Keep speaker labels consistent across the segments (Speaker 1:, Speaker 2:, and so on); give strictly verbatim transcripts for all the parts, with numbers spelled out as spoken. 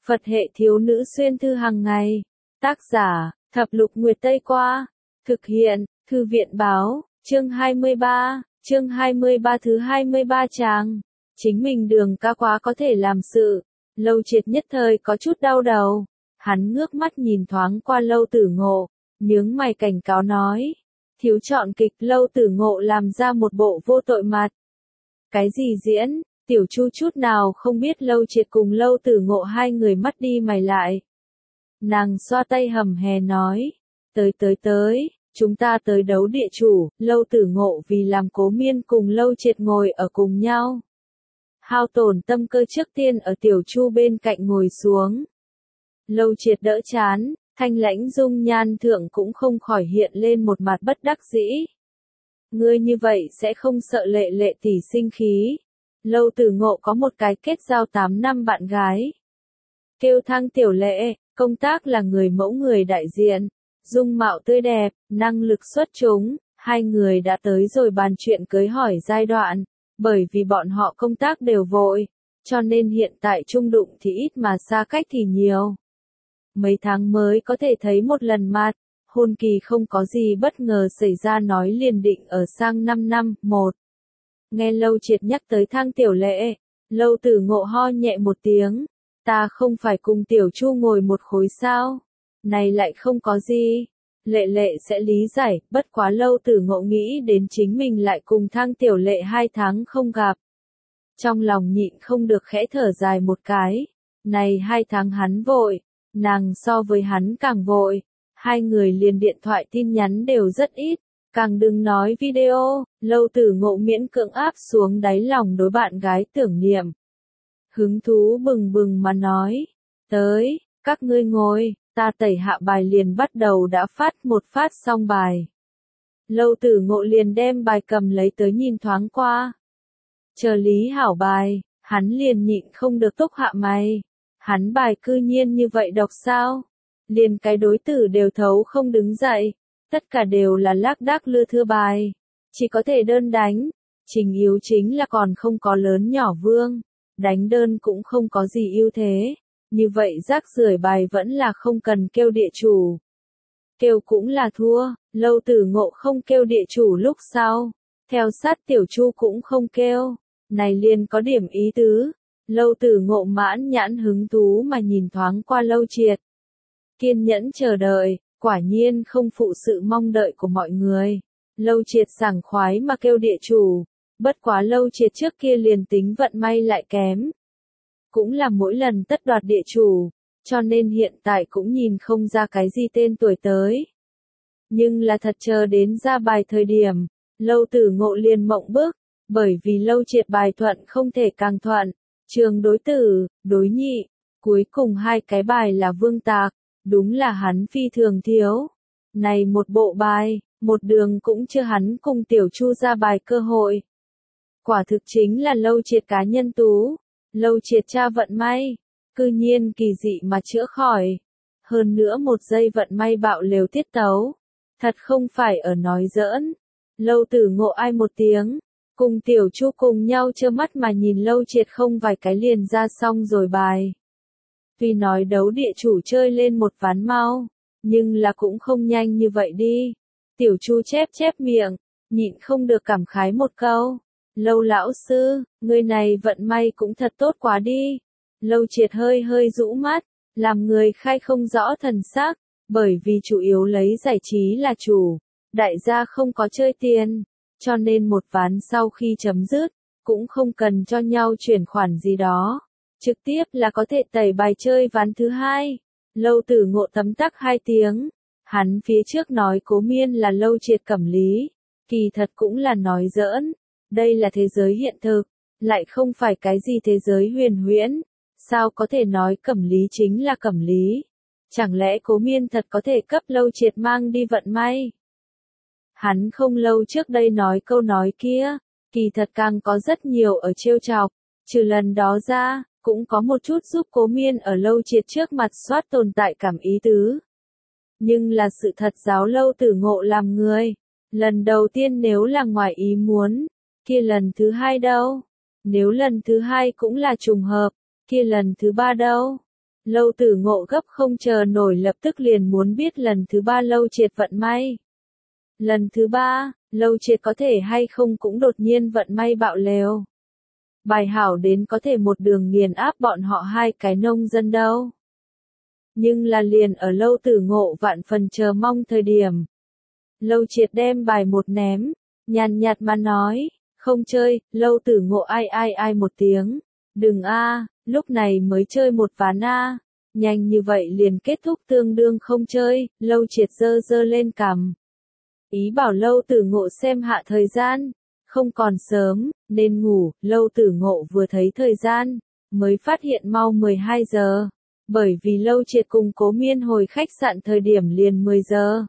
Speaker 1: Phật hệ thiếu nữ xuyên thư hàng ngày. Tác giả, Thập Lục Nguyệt Tây Qua. Thực hiện, Thư viện báo, chương hai mươi ba, chương hai mươi ba thứ hai mươi ba trang. Chính mình Đường ca quá có thể làm sự. Lâu Triệt nhất thời có chút đau đầu. Hắn ngước mắt nhìn thoáng qua Lâu Tử Ngộ, nhướng mày cảnh cáo nói. Thiếu chọn kịch. Lâu Tử Ngộ làm ra một bộ vô tội mặt. Cái gì diễn? Tiểu Chu chút nào không biết Lâu Triệt cùng Lâu Tử Ngộ hai người mắt đi mày lại. Nàng xoa tay hầm hè nói. Tới tới tới, chúng ta tới đấu địa chủ. Lâu Tử Ngộ vì làm Cố Miên cùng Lâu Triệt ngồi ở cùng nhau. Hao tổn tâm cơ trước tiên ở Tiểu Chu bên cạnh ngồi xuống. Lâu Triệt đỡ chán, thanh lãnh dung nhan thượng cũng không khỏi hiện lên một mặt bất đắc dĩ. Ngươi như vậy sẽ không sợ Lệ Lệ tỷ sinh khí. Lâu Tử Ngộ có một cái kết giao tám năm bạn gái. Kêu Thang Tiểu Lệ, công tác là người mẫu người đại diện, dung mạo tươi đẹp, năng lực xuất chúng, hai người đã tới rồi bàn chuyện cưới hỏi giai đoạn, bởi vì bọn họ công tác đều vội, cho nên hiện tại chung đụng thì ít mà xa cách thì nhiều. Mấy tháng mới có thể thấy một lần mặt, hôn kỳ không có gì bất ngờ xảy ra nói liền định ở sang năm năm, một. Nghe Lâu Triệt nhắc tới Thang Tiểu Lệ, Lâu Tử Ngộ ho nhẹ một tiếng, ta không phải cùng Tiểu Chu ngồi một khối sao? Này lại không có gì. Lệ Lệ sẽ lý giải, bất quá Lâu Tử Ngộ nghĩ đến chính mình lại cùng Thang Tiểu Lệ hai tháng không gặp. Trong lòng nhịn không được khẽ thở dài một cái, này hai tháng hắn vội, nàng so với hắn càng vội, hai người liền điện thoại tin nhắn đều rất ít. Càng đừng nói video. Lâu Tử Ngộ miễn cưỡng áp xuống đáy lòng đối bạn gái tưởng niệm. Hứng thú bừng bừng mà nói. Tới, các ngươi ngồi, ta tẩy hạ bài liền bắt đầu đã phát một phát xong bài. Lâu Tử Ngộ liền đem bài cầm lấy tới nhìn thoáng qua. Chờ lý hảo bài, hắn liền nhịn không được túc hạ mày. Hắn bài cư nhiên như vậy độc sao? Liền cái đối tử đều thấu không đứng dậy. Tất cả đều là lác đác lưa thưa bài. Chỉ có thể đơn đánh. Trình yếu chính là còn không có lớn nhỏ vương. Đánh đơn cũng không có gì ưu thế. Như vậy rác rưởi bài vẫn là không cần kêu địa chủ. Kêu cũng là thua. Lâu Tử Ngộ không kêu địa chủ lúc sau. Theo sát Tiểu Chu cũng không kêu. Này liền có điểm ý tứ. Lâu Tử Ngộ mãn nhãn hứng thú mà nhìn thoáng qua Lâu Triệt. Kiên nhẫn chờ đợi. Quả nhiên không phụ sự mong đợi của mọi người. Lâu Triệt sảng khoái mà kêu địa chủ. Bất quá Lâu Triệt trước kia liền tính vận may lại kém. Cũng là mỗi lần tất đoạt địa chủ. Cho nên hiện tại cũng nhìn không ra cái gì tên tuổi tới. Nhưng là thật chờ đến ra bài thời điểm. Lâu Tử Ngộ liền mộng bức. Bởi vì Lâu Triệt bài thuận không thể càng thuận. Trường đối tử, đối nhị. Cuối cùng hai cái bài là vương tạc. Đúng là hắn phi thường thiếu. Này một bộ bài, một đường cũng chưa hắn cùng Tiểu Chu ra bài cơ hội. Quả thực chính là Lâu Triệt cá nhân tú. Lâu Triệt tra vận may. Cư nhiên kỳ dị mà chữa khỏi. Hơn nữa một giây vận may bạo lều tiết tấu. Thật không phải ở nói giỡn. Lâu Tử Ngộ ai một tiếng. Cùng Tiểu Chu cùng nhau trơ mắt mà nhìn Lâu Triệt không vài cái liền ra xong rồi bài. Vì nói đấu địa chủ chơi lên một ván mau, nhưng là cũng không nhanh như vậy đi. Tiểu Chu chép chép miệng, nhịn không được cảm khái một câu. Lâu lão sư, người này vận may cũng thật tốt quá đi. Lâu Triệt hơi hơi rũ mắt, làm người khai không rõ thần sắc, bởi vì chủ yếu lấy giải trí là chủ. Đại gia không có chơi tiền, cho nên một ván sau khi chấm dứt, cũng không cần cho nhau chuyển khoản gì đó. Trực tiếp là có thể tẩy bài chơi ván thứ hai. Lâu Tử Ngộ tấm tắc hai tiếng. Hắn phía trước nói Cố Miên là Lâu Triệt cẩm lý. Kỳ thật cũng là nói giỡn. Đây là thế giới hiện thực. Lại không phải cái gì thế giới huyền huyễn. Sao có thể nói cẩm lý chính là cẩm lý? Chẳng lẽ Cố Miên thật có thể cấp Lâu Triệt mang đi vận may? Hắn không lâu trước đây nói câu nói kia. Kỳ thật càng có rất nhiều ở trêu chọc. Trừ lần đó ra. Cũng có một chút giúp Cố Miên ở Lâu Triệt trước mặt soát tồn tại cảm ý tứ. Nhưng là sự thật giáo Lâu Tử Ngộ làm người. Lần đầu tiên nếu là ngoài ý muốn, kia lần thứ hai đâu? Nếu lần thứ hai cũng là trùng hợp, kia lần thứ ba đâu? Lâu Tử Ngộ gấp không chờ nổi lập tức liền muốn biết lần thứ ba Lâu Triệt vận may. Lần thứ ba, Lâu Triệt có thể hay không cũng đột nhiên vận may bạo lều. Bài hảo đến có thể một đường nghiền áp bọn họ hai cái nông dân đâu. Nhưng là liền ở Lâu Tử Ngộ vạn phần chờ mong thời điểm. Lâu Triệt đem bài một ném, nhàn nhạt mà nói, không chơi. Lâu Tử Ngộ ai ai ai một tiếng, đừng a, lúc này mới chơi một ván a, nhanh như vậy liền kết thúc tương đương không chơi. Lâu Triệt giơ giơ lên cằm, ý bảo Lâu Tử Ngộ xem hạ thời gian, không còn sớm, nên ngủ. Lâu Tử Ngộ vừa thấy thời gian, mới phát hiện mau mười hai giờ, bởi vì Lâu Triệt cùng Cố Miên hồi khách sạn thời điểm liền mười giờ.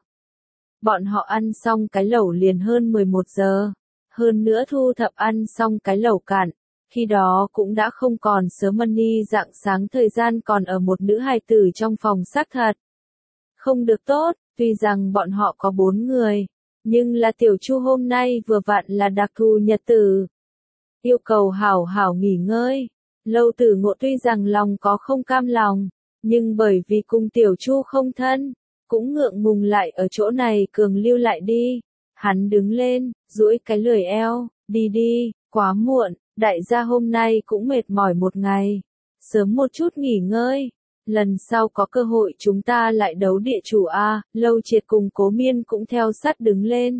Speaker 1: Bọn họ ăn xong cái lẩu liền hơn mười một giờ, hơn nữa thu thập ăn xong cái lẩu cạn, khi đó cũng đã không còn sớm money rạng sáng thời gian còn ở một nữ hài tử trong phòng xác thật. Không được tốt, tuy rằng bọn họ có bốn người, nhưng là Tiểu Chu hôm nay vừa vặn là đặc thù nhật tử. Yêu cầu hảo hảo nghỉ ngơi. Lâu Tử Ngộ tuy rằng lòng có không cam lòng, nhưng bởi vì cùng Tiểu Chu không thân, cũng ngượng ngùng lại ở chỗ này cường lưu lại đi. Hắn đứng lên, duỗi cái lười eo, đi đi, quá muộn, đại gia hôm nay cũng mệt mỏi một ngày. Sớm một chút nghỉ ngơi, lần sau có cơ hội chúng ta lại đấu địa chủ a. Lâu Triệt cùng Cố Miên cũng theo sát đứng lên.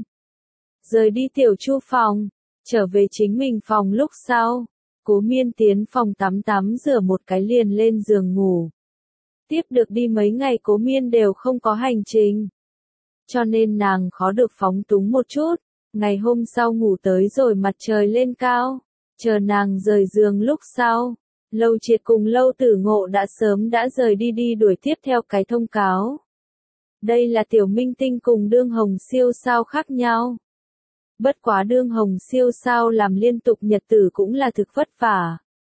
Speaker 1: Rời đi Tiểu Chu phòng, trở về chính mình phòng lúc sau. Cố Miên tiến phòng tắm tắm rửa một cái liền lên giường ngủ. Tiếp được đi mấy ngày Cố Miên đều không có hành trình, cho nên nàng khó được phóng túng một chút. Ngày hôm sau ngủ tới rồi mặt trời lên cao, chờ nàng rời giường lúc sau, Lâu Triệt cùng Lâu Tử Ngộ đã sớm đã rời đi đi đuổi tiếp theo cái thông cáo. Đây là tiểu minh tinh cùng đương hồng siêu sao khác nhau. Bất quá đương hồng siêu sao làm liên tục nhật tử cũng là thực vất vả.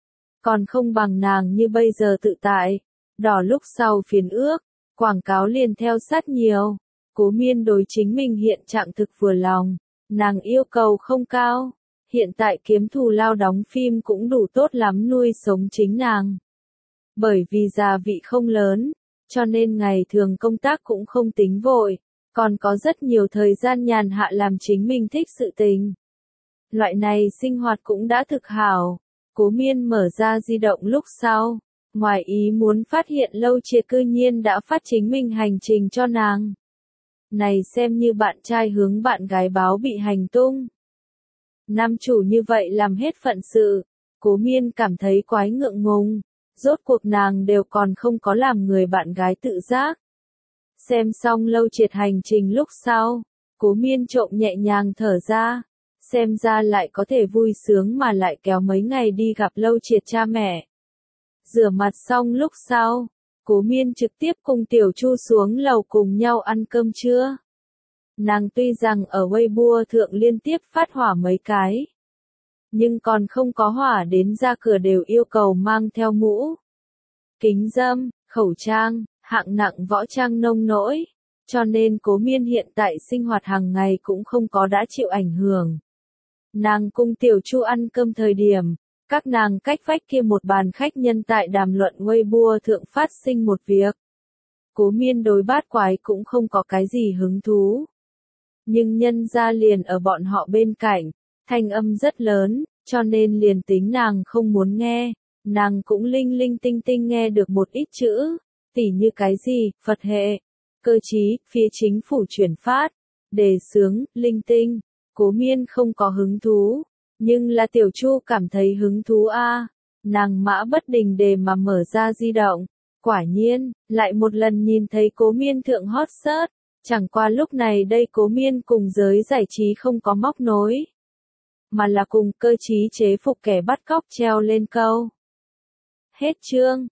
Speaker 1: Còn không bằng nàng như bây giờ tự tại, đỏ lúc sau phiền ước, quảng cáo liền theo sát nhiều. Cố Miên đối chính mình hiện trạng thực vừa lòng, nàng yêu cầu không cao, hiện tại kiếm thù lao đóng phim cũng đủ tốt lắm nuôi sống chính nàng. Bởi vì già vị không lớn, cho nên ngày thường công tác cũng không tính vội, còn có rất nhiều thời gian nhàn hạ làm chính mình thích sự tình. Loại này sinh hoạt cũng đã thực hảo. Cố Miên mở ra di động lúc sau, ngoài ý muốn phát hiện Lâu Triệt cư nhiên đã phát chính mình hành trình cho nàng. Này xem như bạn trai hướng bạn gái báo bị hành tung. Nam chủ như vậy làm hết phận sự, Cố Miên cảm thấy quái ngượng ngùng, rốt cuộc nàng đều còn không có làm người bạn gái tự giác. Xem xong Lâu Triệt hành trình lúc sau, Cố Miên trộm nhẹ nhàng thở ra, xem ra lại có thể vui sướng mà lại kéo mấy ngày đi gặp Lâu Triệt cha mẹ. Rửa mặt xong lúc sau, Cố Miên trực tiếp cùng Tiểu Chu xuống lầu cùng nhau ăn cơm trưa. Nàng tuy rằng ở Weibo thượng liên tiếp phát hỏa mấy cái, nhưng còn không có hỏa đến ra cửa đều yêu cầu mang theo mũ, kính râm, khẩu trang, hạng nặng võ trang nông nỗi, cho nên Cố Miên hiện tại sinh hoạt hàng ngày cũng không có đã chịu ảnh hưởng. Nàng cùng Tiểu Chu ăn cơm thời điểm, các nàng cách vách kia một bàn khách nhân tại đàm luận Weibo thượng phát sinh một việc. Cố Miên đối bát quái cũng không có cái gì hứng thú. Nhưng nhân ra liền ở bọn họ bên cạnh, thanh âm rất lớn, cho nên liền tính nàng không muốn nghe, nàng cũng linh linh tinh tinh nghe được một ít chữ, tỉ như cái gì, Phật hệ, cơ chí, phía chính phủ chuyển phát, đề xướng, linh tinh. Cố Miên không có hứng thú, nhưng là Tiểu Chu cảm thấy hứng thú a. Nàng mã bất đình đề mà mở ra di động, quả nhiên, lại một lần nhìn thấy Cố Miên thượng hot search, chẳng qua lúc này đây Cố Miên cùng giới giải trí không có móc nối, mà là cùng cơ chí chế phục kẻ bắt cóc treo lên câu. Hết chương.